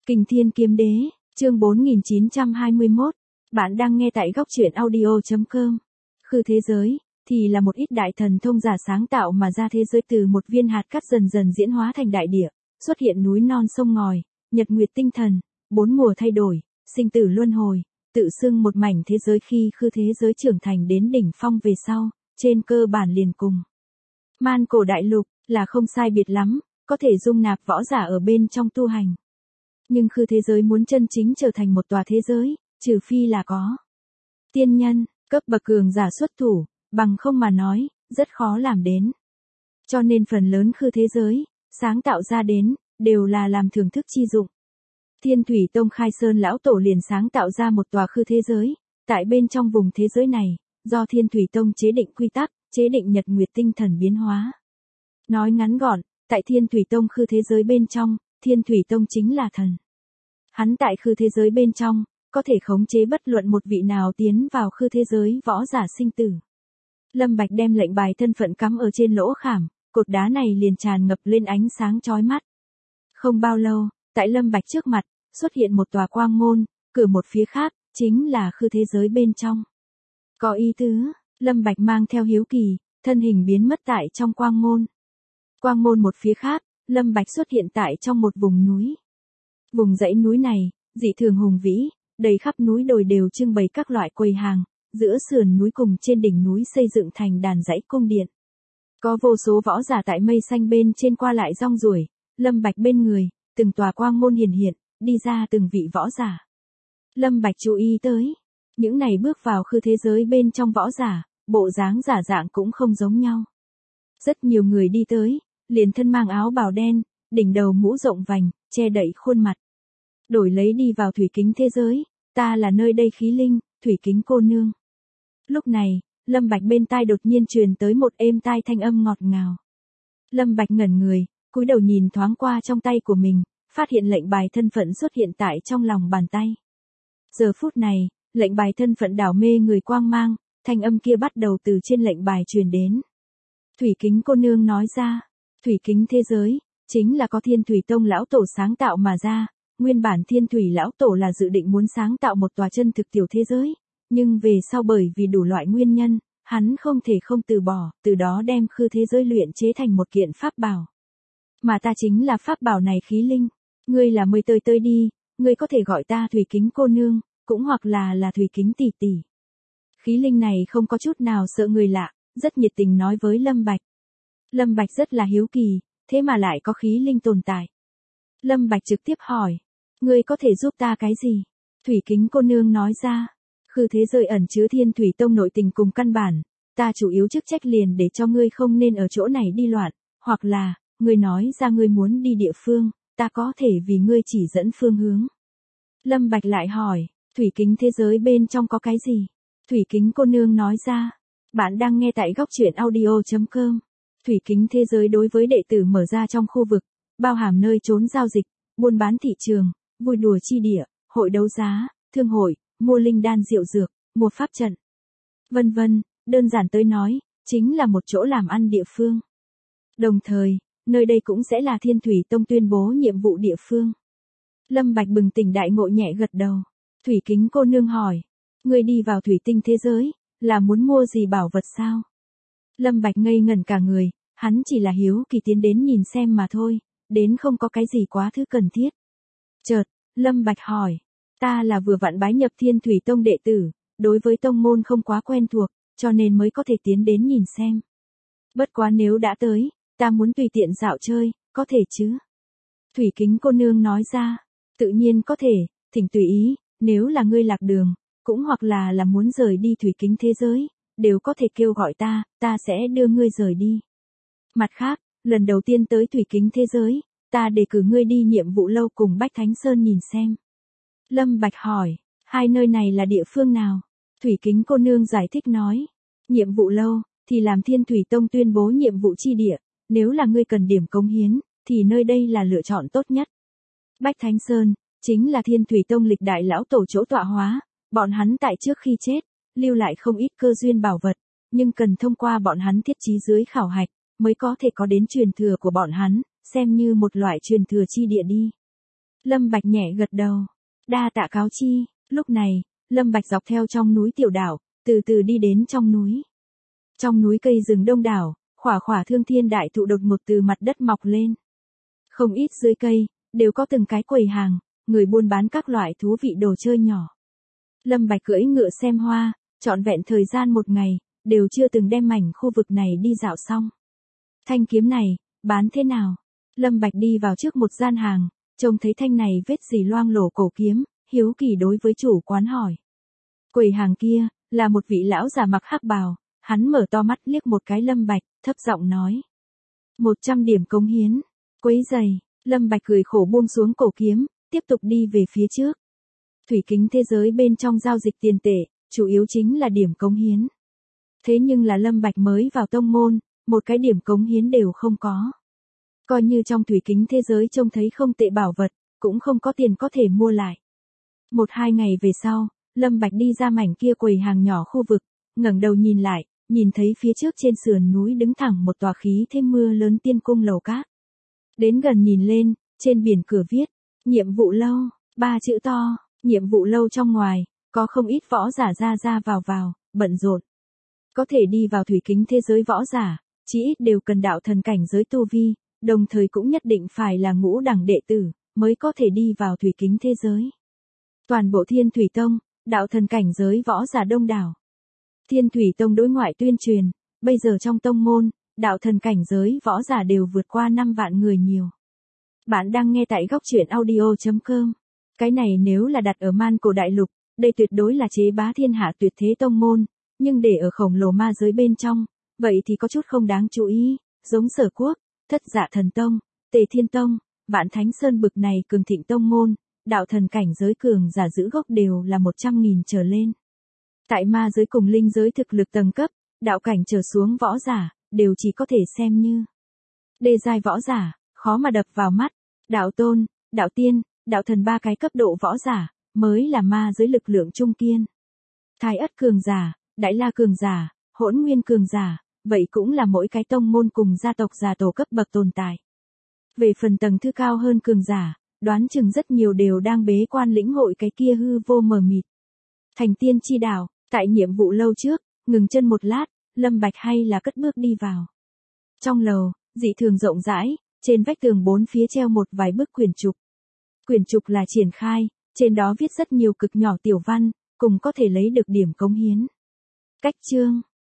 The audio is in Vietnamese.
Kình Thiên Kiếm Đế, chương 4921. Bạn đang nghe tại góc truyện audio.com. Khư thế giới, thì là một ít đại thần thông giả sáng tạo mà ra thế giới từ một viên hạt cát dần dần diễn hóa thành đại địa, xuất hiện núi non sông ngòi, nhật nguyệt tinh thần, bốn mùa thay đổi, sinh tử luân hồi, tự xưng một mảnh thế giới. Khi khư thế giới trưởng thành đến đỉnh phong về sau, trên cơ bản liền cùng Man Cổ Đại Lục là không sai biệt lắm, có thể dung nạp võ giả ở bên trong tu hành. Nhưng khư thế giới muốn chân chính trở thành một tòa thế giới, trừ phi là có tiên nhân, cấp bậc cường giả xuất thủ, bằng không mà nói, rất khó làm đến. Cho nên phần lớn khư thế giới, sáng tạo ra đến, đều là làm thưởng thức chi dụng. Thiên Thủy Tông Khai Sơn Lão Tổ liền sáng tạo ra một tòa khư thế giới, tại bên trong vùng thế giới này, do Thiên Thủy Tông chế định quy tắc, chế định nhật nguyệt tinh thần biến hóa. Nói ngắn gọn, tại Thiên Thủy Tông khư thế giới bên trong, Thiên Thủy Tông chính là thần. Hắn tại khư thế giới bên trong, có thể khống chế bất luận một vị nào tiến vào khư thế giới võ giả sinh tử. Lâm Bạch đem lệnh bài thân phận cắm ở trên lỗ khảm, cột đá này liền tràn ngập lên ánh sáng chói mắt. Không bao lâu, tại Lâm Bạch trước mặt, xuất hiện một tòa quang môn, cửa một phía khác, chính là khư thế giới bên trong. Có ý tứ, Lâm Bạch mang theo hiếu kỳ, thân hình biến mất tại trong quang môn. Quang môn một phía khác, Lâm Bạch xuất hiện tại trong một vùng núi. Vùng dãy núi này, dị thường hùng vĩ, đầy khắp núi đồi đều trưng bày các loại quầy hàng, giữa sườn núi cùng trên đỉnh núi xây dựng thành đàn dãy cung điện. Có vô số võ giả tại mây xanh bên trên qua lại rong ruổi, Lâm Bạch bên người, từng tòa quang môn hiển hiện, đi ra từng vị võ giả. Lâm Bạch chú ý tới, những này bước vào khư thế giới bên trong võ giả, bộ dáng giả dạng cũng không giống nhau. Rất nhiều người đi tới, liền thân mang áo bào đen, đỉnh đầu mũ rộng vành, che đậy khuôn mặt. Đổi lấy đi vào thủy kính thế giới, ta là nơi đây khí linh, thủy kính cô nương. Lúc này, Lâm Bạch bên tai đột nhiên truyền tới một êm tai thanh âm ngọt ngào. Lâm Bạch ngẩn người, cúi đầu nhìn thoáng qua trong tay của mình, phát hiện lệnh bài thân phận xuất hiện tại trong lòng bàn tay. Giờ phút này, lệnh bài thân phận đảo mê người quang mang, thanh âm kia bắt đầu từ trên lệnh bài truyền đến. Thủy kính cô nương nói ra, thủy kính thế giới, chính là có Thiên Thủy Tông Lão Tổ sáng tạo mà ra. Nguyên bản Thiên Thủy Lão Tổ là dự định muốn sáng tạo một tòa chân thực tiểu thế giới, nhưng về sau bởi vì đủ loại nguyên nhân, hắn không thể không từ bỏ, từ đó đem khư thế giới luyện chế thành một kiện pháp bảo. Mà ta chính là pháp bảo này khí linh, ngươi là Mười Tơi Tơi đi, ngươi có thể gọi ta thủy kính cô nương, cũng hoặc là thủy kính tỷ tỷ. Khí linh này không có chút nào sợ người lạ, rất nhiệt tình nói với Lâm Bạch. Lâm Bạch rất là hiếu kỳ, thế mà lại có khí linh tồn tại. Lâm Bạch trực tiếp hỏi, ngươi có thể giúp ta cái gì? Thủy kính cô nương nói ra, khư thế giới ẩn chứa Thiên Thủy Tông nội tình cùng căn bản, ta chủ yếu chức trách liền để cho ngươi không nên ở chỗ này đi loạn, hoặc là, ngươi nói ra ngươi muốn đi địa phương, ta có thể vì ngươi chỉ dẫn phương hướng. Lâm Bạch lại hỏi, thủy kính thế giới bên trong có cái gì? Thủy kính cô nương nói ra, bạn đang nghe tại góc truyện audio.com. Thủy kính thế giới đối với đệ tử mở ra trong khu vực, bao hàm nơi trốn giao dịch, buôn bán thị trường, vui đùa chi địa, hội đấu giá, thương hội, mua linh đan rượu dược, mua pháp trận, vân vân, đơn giản tới nói, chính là một chỗ làm ăn địa phương. Đồng thời, nơi đây cũng sẽ là Thiên Thủy Tông tuyên bố nhiệm vụ địa phương. Lâm Bạch bừng tỉnh đại ngộ nhẹ gật đầu. Thủy kính cô nương hỏi, ngươi đi vào thủy tinh thế giới, là muốn mua gì bảo vật sao? Lâm Bạch ngây ngẩn cả người, hắn chỉ là hiếu kỳ tiến đến nhìn xem mà thôi, đến không có cái gì quá thứ cần thiết. Chợt, Lâm Bạch hỏi, ta là vừa vặn bái nhập Thiên Thủy Tông đệ tử, đối với tông môn không quá quen thuộc, cho nên mới có thể tiến đến nhìn xem. Bất quá nếu đã tới, ta muốn tùy tiện dạo chơi, có thể chứ? Thủy kính cô nương nói ra, tự nhiên có thể, thỉnh tùy ý, nếu là ngươi lạc đường, cũng hoặc là muốn rời đi thủy kính thế giới, đều có thể kêu gọi ta sẽ đưa ngươi rời đi. Mặt khác, lần đầu tiên tới thủy kính thế giới, ta đề cử ngươi đi nhiệm vụ lâu cùng Bách Thánh Sơn nhìn xem. Lâm Bạch hỏi, hai nơi này là địa phương nào? Thủy kính cô nương giải thích nói, nhiệm vụ lâu, thì làm Thiên Thủy Tông tuyên bố nhiệm vụ chi địa, nếu là ngươi cần điểm cống hiến, thì nơi đây là lựa chọn tốt nhất. Bách Thánh Sơn, chính là Thiên Thủy Tông lịch đại lão tổ chỗ tọa hóa, bọn hắn tại trước khi chết, lưu lại không ít cơ duyên bảo vật, nhưng cần thông qua bọn hắn thiết trí dưới khảo hạch, mới có thể có đến truyền thừa của bọn hắn, xem như một loại truyền thừa chi địa đi. Lâm Bạch nhẹ gật đầu. Đa tạ cáo chi. Lúc này, Lâm Bạch dọc theo trong núi tiểu đảo, từ từ đi đến trong núi. Trong núi cây rừng đông đảo, khỏa khỏa thương thiên đại thụ đột ngột từ mặt đất mọc lên. Không ít dưới cây, đều có từng cái quầy hàng, người buôn bán các loại thú vị đồ chơi nhỏ. Lâm Bạch cưỡi ngựa xem hoa, trọn vẹn thời gian một ngày, đều chưa từng đem mảnh khu vực này đi dạo xong. Thanh kiếm này, bán thế nào? Lâm Bạch đi vào trước một gian hàng, trông thấy thanh này vết dì loang lổ cổ kiếm, hiếu kỳ đối với chủ quán hỏi. Quầy hàng kia, là một vị lão già mặc hắc bào, hắn mở to mắt liếc một cái Lâm Bạch, thấp giọng nói. 100 điểm cống hiến. Quấy giày, Lâm Bạch cười khổ buông xuống cổ kiếm, tiếp tục đi về phía trước. Thủy kính thế giới bên trong giao dịch tiền tệ, chủ yếu chính là điểm cống hiến. Thế nhưng là Lâm Bạch mới vào tông môn, một cái điểm cống hiến đều không có. Coi như trong thủy kính thế giới trông thấy không tệ bảo vật, cũng không có tiền có thể mua lại. 1-2 ngày về sau, Lâm Bạch đi ra mảnh kia quầy hàng nhỏ khu vực, ngẩng đầu nhìn lại, nhìn thấy phía trước trên sườn núi đứng thẳng một tòa khí thế mưa lớn tiên cung lầu cát. Đến gần nhìn lên, trên biển cửa viết, nhiệm vụ lâu, 3 chữ to, nhiệm vụ lâu trong ngoài, có không ít võ giả ra vào, bận rộn. Có thể đi vào thủy kính thế giới võ giả, chí ít đều cần đạo thần cảnh giới tu vi, đồng thời cũng nhất định phải là ngũ đẳng đệ tử, mới có thể đi vào thủy kính thế giới. Toàn bộ Thiên Thủy Tông, đạo thần cảnh giới võ giả đông đảo. Thiên Thủy Tông đối ngoại tuyên truyền, bây giờ trong tông môn, đạo thần cảnh giới võ giả đều vượt qua 5 vạn người nhiều. Bạn đang nghe tại góc truyện audio.com. Cái này nếu là đặt ở man cổ đại lục, đây tuyệt đối là chế bá thiên hạ tuyệt thế tông môn, nhưng để ở khổng lồ ma giới bên trong, vậy thì có chút không đáng chú ý, giống Sở Quốc, Thất Dạ Thần Tông, Tề Thiên Tông, Vạn Thánh Sơn bực này cường thịnh tông môn, đạo thần cảnh giới cường giả giữ gốc đều là 100.000 trở lên. Tại ma giới cùng linh giới thực lực tầng cấp, đạo cảnh trở xuống võ giả, đều chỉ có thể xem như đê giai võ giả, khó mà đập vào mắt. Đạo tôn, đạo tiên, đạo thần 3 cái cấp độ võ giả, mới là ma giới lực lượng trung kiên. Thái ất cường giả, đại la cường giả, hỗn nguyên cường giả, vậy cũng là mỗi cái tông môn cùng gia tộc già tổ cấp bậc tồn tại. Về phần tầng thứ cao hơn cường giả, đoán chừng rất nhiều đều đang bế quan lĩnh hội cái kia hư vô mờ mịt. Thành tiên chi đạo, tại nhiệm vụ lâu trước, ngừng chân một lát, Lâm Bạch hay là cất bước đi vào. Trong lầu, dị thường rộng rãi, trên vách tường 4 phía treo một vài bức quyển trục. Quyển trục là triển khai, trên đó viết rất nhiều cực nhỏ tiểu văn, cùng có thể lấy được điểm cống hiến. Cách chương,